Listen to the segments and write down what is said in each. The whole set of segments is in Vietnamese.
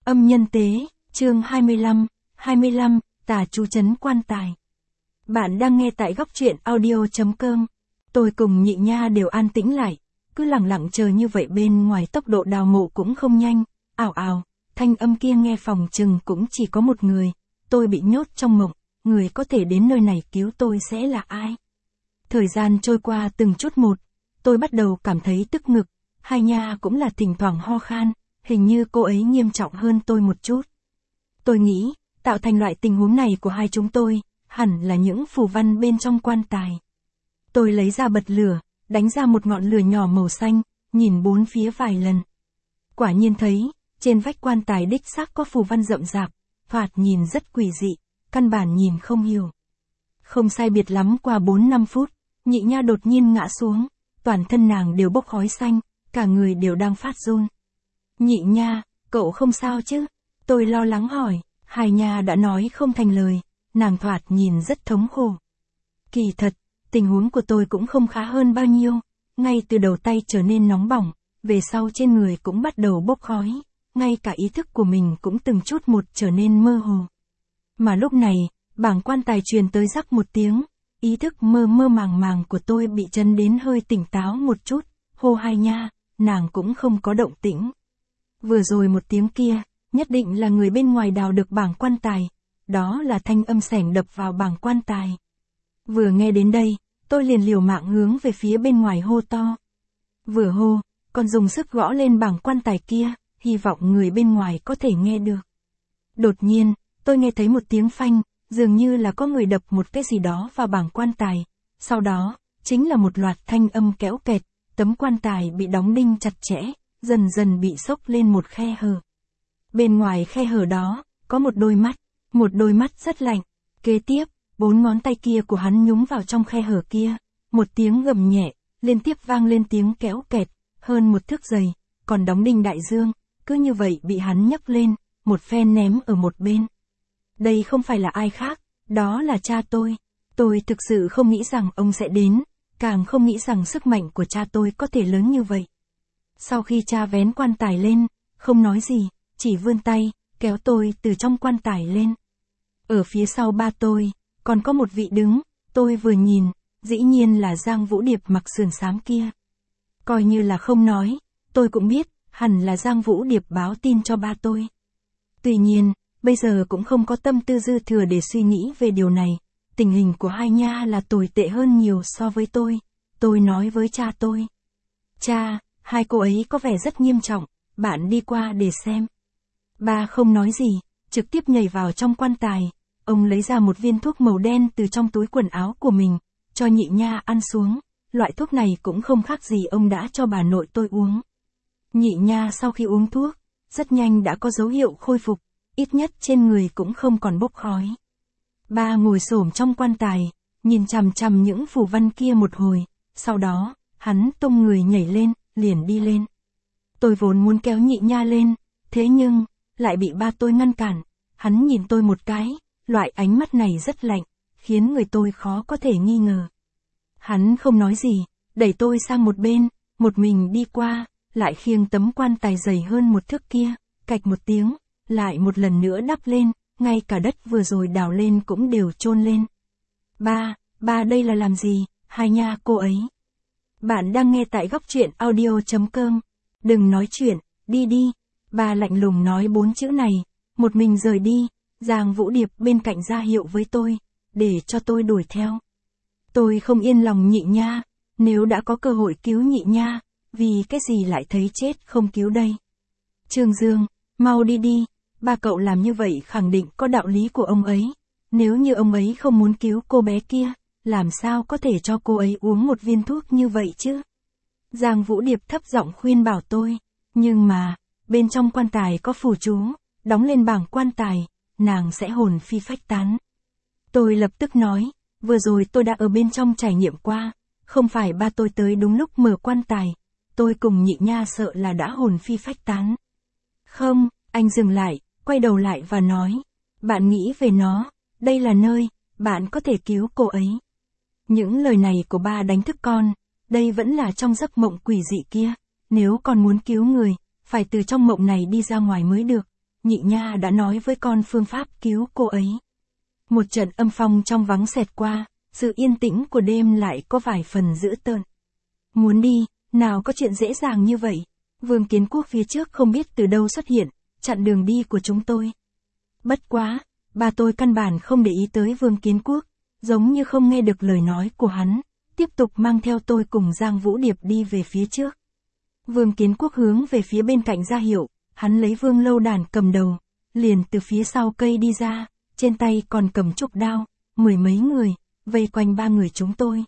Âm nhân tế, chương 25, tà chú trấn quan tài. Bạn đang nghe tại góc truyện audio.com. Tôi cùng Nhị Nha đều an tĩnh lại, cứ lặng lặng chờ như vậy bên ngoài tốc độ đào mộ cũng không nhanh, ào ào, thanh âm kia nghe phòng chừng cũng chỉ có một người, tôi bị nhốt trong mộng, người có thể đến nơi này cứu tôi sẽ là ai? Thời gian trôi qua từng chút một, tôi bắt đầu cảm thấy tức ngực, Hai Nha cũng là thỉnh thoảng ho khan, hình như cô ấy nghiêm trọng hơn tôi một chút. Tôi nghĩ, tạo thành loại tình huống này của hai chúng tôi, hẳn là những phù văn bên trong quan tài. Tôi lấy ra bật lửa, đánh ra một ngọn lửa nhỏ màu xanh, nhìn bốn phía vài lần. Quả nhiên thấy, trên vách quan tài đích xác có phù văn rậm rạp, thoạt nhìn rất quỷ dị, căn bản nhìn không hiểu. Không sai biệt lắm qua 4-5 phút, Nhị Nha đột nhiên ngã xuống, toàn thân nàng đều bốc khói xanh, cả người đều đang phát run. Nhị Nha, cậu không sao chứ? Tôi lo lắng hỏi, Hai Nha đã nói không thành lời, nàng thoạt nhìn rất thống khổ. Kỳ thật, tình huống của tôi cũng không khá hơn bao nhiêu, ngay từ đầu tay trở nên nóng bỏng, về sau trên người cũng bắt đầu bốc khói, ngay cả ý thức của mình cũng từng chút một trở nên mơ hồ. Mà lúc này, bảng quan tài truyền tới rắc một tiếng, ý thức mơ mơ màng màng của tôi bị chấn đến hơi tỉnh táo một chút, hô Hai Nha, nàng cũng không có động tĩnh. Vừa rồi một tiếng kia, nhất định là người bên ngoài đào được bảng quan tài, đó là thanh âm sẻng đập vào bảng quan tài. Vừa nghe đến đây, tôi liền liều mạng hướng về phía bên ngoài hô to. Vừa hô, còn dùng sức gõ lên bảng quan tài kia, hy vọng người bên ngoài có thể nghe được. Đột nhiên, tôi nghe thấy một tiếng phanh, dường như là có người đập một cái gì đó vào bảng quan tài. Sau đó, chính là một loạt thanh âm kéo kẹt, tấm quan tài bị đóng đinh chặt chẽ, dần dần bị xốc lên một khe hở. Bên ngoài khe hở đó, có một đôi mắt rất lạnh. Kế tiếp, 4 ngón tay kia của hắn nhúng vào trong khe hở kia, một tiếng gầm nhẹ, liên tiếp vang lên tiếng kéo kẹt, hơn một thước dày, còn đóng đinh đại dương, cứ như vậy bị hắn nhấc lên, một phen ném ở một bên. Đây không phải là ai khác, đó là cha tôi. Tôi thực sự không nghĩ rằng ông sẽ đến, càng không nghĩ rằng sức mạnh của cha tôi có thể lớn như vậy. Sau khi cha vén quan tài lên, không nói gì, chỉ vươn tay, kéo tôi từ trong quan tài lên. Ở phía sau ba tôi, còn có một vị đứng, tôi vừa nhìn, dĩ nhiên là Giang Vũ Điệp mặc sườn xám kia. Coi như là không nói, tôi cũng biết, hẳn là Giang Vũ Điệp báo tin cho ba tôi. Tuy nhiên, bây giờ cũng không có tâm tư dư thừa để suy nghĩ về điều này, tình hình của Hai Nha là tồi tệ hơn nhiều so với tôi nói với cha tôi. Cha, hai cô ấy có vẻ rất nghiêm trọng, bạn đi qua để xem. Ba không nói gì, trực tiếp nhảy vào trong quan tài, ông lấy ra một viên thuốc màu đen từ trong túi quần áo của mình, cho Nhị Nha ăn xuống, loại thuốc này cũng không khác gì ông đã cho bà nội tôi uống. Nhị Nha sau khi uống thuốc, rất nhanh đã có dấu hiệu khôi phục, ít nhất trên người cũng không còn bốc khói. Ba ngồi xổm trong quan tài, nhìn chằm chằm những phù văn kia một hồi, sau đó, hắn tung người nhảy lên, liền đi lên. Tôi vốn muốn kéo Nhị Nha lên, thế nhưng, lại bị ba tôi ngăn cản, hắn nhìn tôi một cái, loại ánh mắt này rất lạnh, khiến người tôi khó có thể nghi ngờ. Hắn không nói gì, đẩy tôi sang một bên, một mình đi qua, lại khiêng tấm quan tài dày hơn một thước kia, cạch một tiếng, lại một lần nữa đắp lên, ngay cả đất vừa rồi đào lên cũng đều chôn lên. Ba đây là làm gì, Hai Nha cô ấy? Bạn đang nghe tại góc truyện audio.com. Đừng nói chuyện, đi đi. Ba lạnh lùng nói 4 chữ này, một mình rời đi, Giang Vũ Điệp bên cạnh ra hiệu với tôi, để cho tôi đuổi theo. Tôi không yên lòng Nhị Nha, nếu đã có cơ hội cứu Nhị Nha, vì cái gì lại thấy chết không cứu đây? Trương Dương, mau đi đi, ba cậu làm như vậy khẳng định có đạo lý của ông ấy, nếu như ông ấy không muốn cứu cô bé kia, làm sao có thể cho cô ấy uống một viên thuốc như vậy chứ? Giang Vũ Điệp thấp giọng khuyên bảo tôi, nhưng mà, bên trong quan tài có phù chú, đóng lên bảng quan tài, nàng sẽ hồn phi phách tán. Tôi lập tức nói, vừa rồi tôi đã ở bên trong trải nghiệm qua, không phải ba tôi tới đúng lúc mở quan tài, tôi cùng Nhị Nha sợ là đã hồn phi phách tán. Không, anh dừng lại, quay đầu lại và nói, bạn nghĩ về nó, đây là nơi, bạn có thể cứu cô ấy. Những lời này của ba đánh thức con, đây vẫn là trong giấc mộng quỷ dị kia, nếu con muốn cứu người, phải từ trong mộng này đi ra ngoài mới được. nhị nha đã nói với con phương pháp cứu cô ấy. Một trận âm phong trong vắng xẹt qua, sự yên tĩnh của đêm lại có vài phần dữ tợn. Muốn đi, nào có chuyện dễ dàng như vậy. Vương Kiến Quốc phía trước không biết từ đâu xuất hiện, chặn đường đi của chúng tôi. Bất quá, bà tôi căn bản không để ý tới Vương Kiến Quốc, giống như không nghe được lời nói của hắn, tiếp tục mang theo tôi cùng Giang Vũ Điệp đi về phía trước. Vương Kiến Quốc hướng về phía bên cạnh ra hiệu, hắn lấy Vương Lâu Đàn cầm đầu, liền từ phía sau cây đi ra, trên tay còn cầm trúc đao, 10 mấy người, vây quanh 3 người chúng tôi.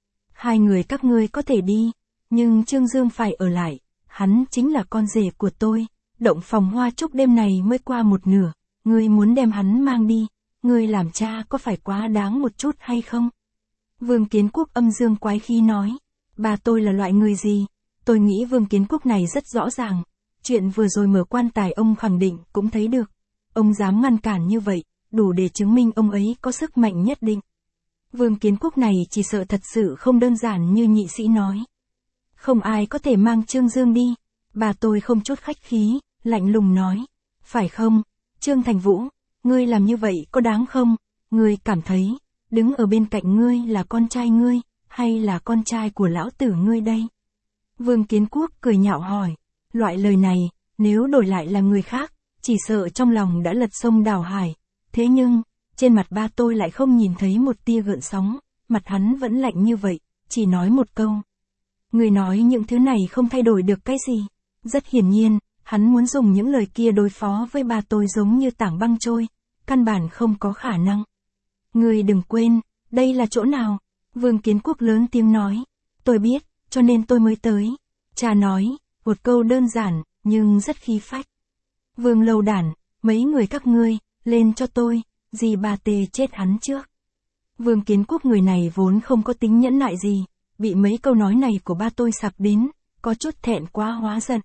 2 người các ngươi có thể đi, nhưng Trương Dương phải ở lại, hắn chính là con rể của tôi, động phòng hoa trúc đêm này mới qua một nửa, ngươi muốn đem hắn mang đi, ngươi làm cha có phải quá đáng một chút hay không? Vương Kiến Quốc âm dương quái khí nói, bà tôi là loại người gì? Tôi nghĩ Vương Kiến Quốc này rất rõ ràng, chuyện vừa rồi mở quan tài ông khẳng định cũng thấy được, ông dám ngăn cản như vậy, đủ để chứng minh ông ấy có sức mạnh nhất định. Vương Kiến Quốc này chỉ sợ thật sự không đơn giản như nhị sĩ nói. Không ai có thể mang Trương Dương đi, bà tôi không chút khách khí, lạnh lùng nói, phải không, Trương Thành Vũ, ngươi làm như vậy có đáng không, ngươi cảm thấy, đứng ở bên cạnh ngươi là con trai ngươi, hay là con trai của lão tử ngươi đây? Vương Kiến Quốc cười nhạo hỏi, loại lời này, nếu đổi lại là người khác, chỉ sợ trong lòng đã lật sông đào hải, thế nhưng, trên mặt ba tôi lại không nhìn thấy một tia gợn sóng, mặt hắn vẫn lạnh như vậy, chỉ nói một câu. Người nói những thứ này không thay đổi được cái gì. Rất hiển nhiên, hắn muốn dùng những lời kia đối phó với ba tôi giống như tảng băng trôi, căn bản không có khả năng. Người đừng quên, đây là chỗ nào? Vương Kiến Quốc lớn tiếng nói. Tôi biết, cho nên tôi mới tới. Cha nói, một câu đơn giản, nhưng rất khí phách. Vương Lâu Đàn, mấy người các ngươi, lên cho tôi, dì bà Tề chết hắn trước. Vương Kiến Quốc người này vốn không có tính nhẫn nại gì, bị mấy câu nói này của ba tôi sặc đến, có chút thẹn quá hóa giận.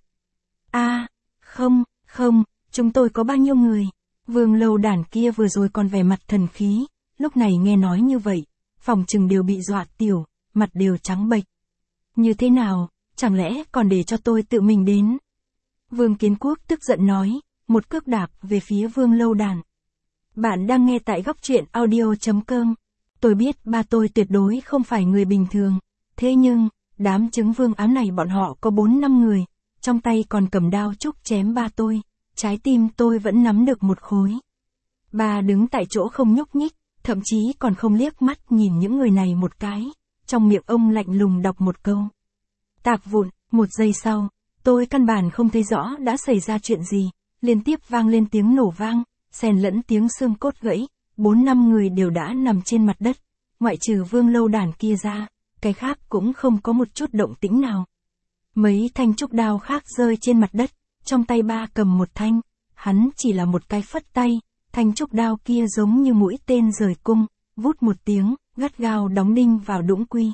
Không, chúng tôi có bao nhiêu người? Vương Lâu Đàn kia vừa rồi còn vẻ mặt thần khí, lúc này nghe nói như vậy, phòng chừng đều bị dọa tiểu, mặt đều trắng bệch. Như thế nào, chẳng lẽ còn để cho tôi tự mình đến? Vương Kiến Quốc tức giận nói, một cước đạp về phía Vương Lâu Đàn. Bạn đang nghe tại góc truyện audio.com. Tôi biết ba tôi tuyệt đối không phải người bình thường, thế nhưng, đám chứng vương ám này bọn họ có 4-5 người, trong tay còn cầm đao trúc chém ba tôi, trái tim tôi vẫn nắm được một khối. Ba đứng tại chỗ không nhúc nhích, thậm chí còn không liếc mắt nhìn những người này một cái, trong miệng ông lạnh lùng đọc một câu. Tạc vụn, 1 giây sau, tôi căn bản không thấy rõ đã xảy ra chuyện gì, liên tiếp vang lên tiếng nổ vang, xen lẫn tiếng xương cốt gãy, 4-5 người đều đã nằm trên mặt đất, ngoại trừ Vương Lâu Đàn kia ra, cái khác cũng không có một chút động tĩnh nào. Mấy thanh trúc đao khác rơi trên mặt đất, trong tay ba cầm một thanh, hắn chỉ là một cái phất tay, thanh trúc đao kia giống như mũi tên rời cung, vút một tiếng, gắt gao đóng đinh vào đũng quy.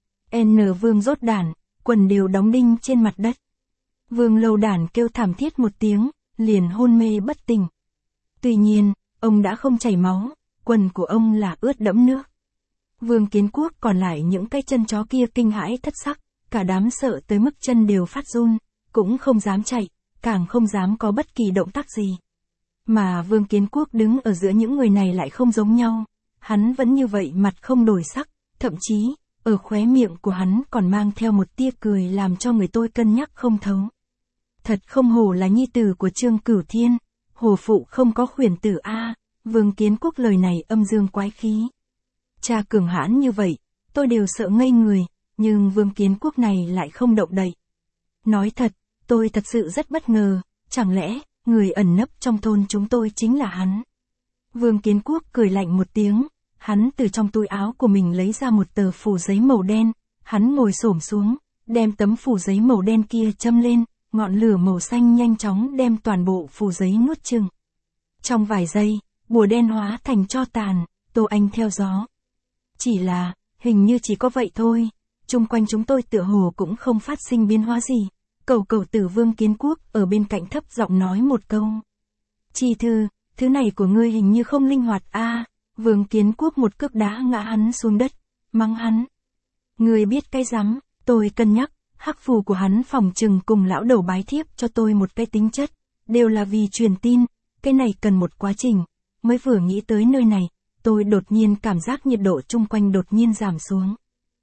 Vương rốt đàn, quần đều đóng đinh trên mặt đất. Vương Lâu Đàn kêu thảm thiết một tiếng, liền hôn mê bất tỉnh. Tuy nhiên, ông đã không chảy máu, quần của ông là ướt đẫm nước. Vương Kiến Quốc còn lại những cái chân chó kia kinh hãi thất sắc, cả đám sợ tới mức chân đều phát run, cũng không dám chạy, càng không dám có bất kỳ động tác gì. Mà Vương Kiến Quốc đứng ở giữa những người này lại không giống nhau, hắn vẫn như vậy mặt không đổi sắc, thậm chí, ở khóe miệng của hắn còn mang theo một tia cười làm cho người tôi cân nhắc không thấu. Thật không hổ là nhi tử của Trương Cửu Thiên, hổ phụ không có khuyển tử a. Vương Kiến Quốc lời này âm dương quái khí. Cha cường hãn như vậy, tôi đều sợ ngây người, nhưng Vương Kiến Quốc này lại không động đậy. Nói thật, tôi thật sự rất bất ngờ, chẳng lẽ, người ẩn nấp trong thôn chúng tôi chính là hắn. Vương Kiến Quốc cười lạnh một tiếng, hắn từ trong túi áo của mình lấy ra một tờ phủ giấy màu đen, hắn ngồi xổm xuống, đem tấm phủ giấy màu đen kia châm lên, ngọn lửa màu xanh nhanh chóng đem toàn bộ phủ giấy nuốt chửng. Trong vài giây, bùa đen hóa thành tro tàn, Tô Anh theo gió. Chỉ là, hình như chỉ có vậy thôi, chung quanh chúng tôi tựa hồ cũng không phát sinh biến hóa gì. Cầu tử Vương Kiến Quốc ở bên cạnh thấp giọng nói một câu. Chi thư, thứ này của ngươi hình như không linh hoạt a. Vương Kiến Quốc một cước đá ngã hắn xuống đất, mắng hắn. Ngươi biết cái rắm, tôi cân nhắc, hắc phù của hắn phòng trừng cùng lão đầu bái thiếp cho tôi một cái tính chất, đều là vì truyền tin, cái này cần một quá trình. Mới vừa nghĩ tới nơi này, tôi đột nhiên cảm giác nhiệt độ chung quanh đột nhiên giảm xuống.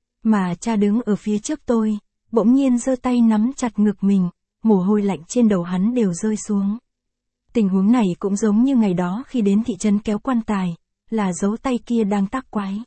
Mà cha đứng ở phía trước tôi, bỗng nhiên giơ tay nắm chặt ngực mình, mồ hôi lạnh trên đầu hắn đều rơi xuống. Tình huống này cũng giống như ngày đó khi đến thị trấn kéo quan tài, là dấu tay kia đang tác quái.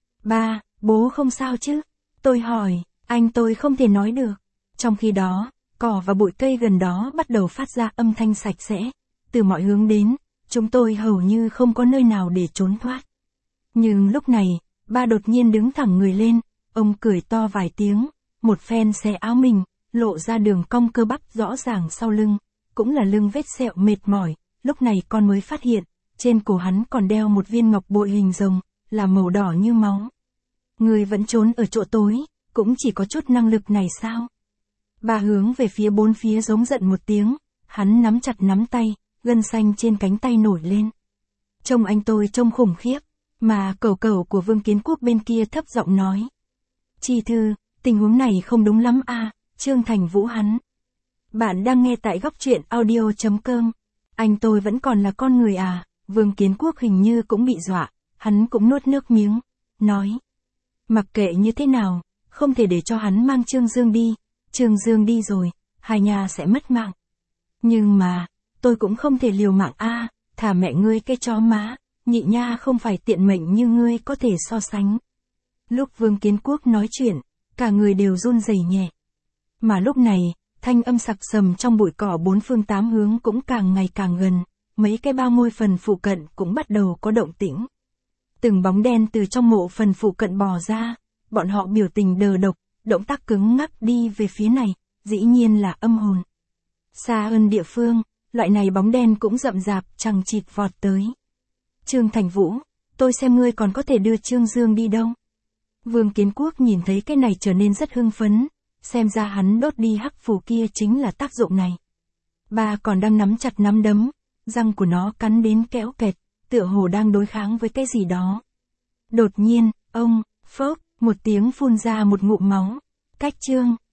Ba, bố không sao chứ? Tôi hỏi, anh tôi không thể nói được. Trong khi đó, cỏ và bụi cây gần đó bắt đầu phát ra âm thanh sạch sẽ. Từ mọi hướng đến, chúng tôi hầu như không có nơi nào để trốn thoát. Nhưng lúc này, ba đột nhiên đứng thẳng người lên, ông cười to vài tiếng, một phen xé áo mình, lộ ra đường cong cơ bắp rõ ràng sau lưng, cũng là lưng vết sẹo mệt mỏi. Lúc này con mới phát hiện, trên cổ hắn còn đeo một viên ngọc bội hình rồng, là màu đỏ như máu. Người vẫn trốn ở chỗ tối, cũng chỉ có chút năng lực này sao? Bà hướng về phía bốn phía giống giận một tiếng, hắn nắm chặt nắm tay, gân xanh trên cánh tay nổi lên. Trông anh tôi trông khủng khiếp, mà cẩu cẩu của Vương Kiến Quốc bên kia thấp giọng nói. Chi thư, tình huống này không đúng lắm à, Trương Thành Vũ hắn. Bạn đang nghe tại góc truyện audio.com. Anh tôi vẫn còn là con người à? Vương Kiến Quốc hình như cũng bị dọa, hắn cũng nuốt nước miếng, nói. Mặc kệ như thế nào, không thể để cho hắn mang Trương Dương đi, Trương Dương đi rồi, hai nhà sẽ mất mạng. Nhưng mà, tôi cũng không thể liều mạng a, thả mẹ ngươi cái chó má, nhị nha không phải tiện mệnh như ngươi có thể so sánh. Lúc Vương Kiến Quốc nói chuyện, cả người đều run rẩy nhẹ. Mà lúc này, thanh âm sặc sầm trong bụi cỏ bốn phương tám hướng cũng càng ngày càng gần, mấy cái bao môi phần phụ cận cũng bắt đầu có động tĩnh. Từng bóng đen từ trong mộ phần phụ cận bò ra, bọn họ biểu tình đờ độc, động tác cứng ngắc đi về phía này, dĩ nhiên là âm hồn. Xa hơn địa phương, loại này bóng đen cũng rậm rạp chằng chịt vọt tới. Trương Thành Vũ, tôi xem ngươi còn có thể đưa Trương Dương đi đâu. Vương Kiến Quốc nhìn thấy cái này trở nên rất hưng phấn, xem ra hắn đốt đi hắc phù kia chính là tác dụng này. Ba còn đang nắm chặt nắm đấm, răng của nó cắn đến kẽo kẹt, tựa hồ đang đối kháng với cái gì đó. Đột nhiên, ông, phốc, một tiếng phun ra một ngụm máu. Cách Trương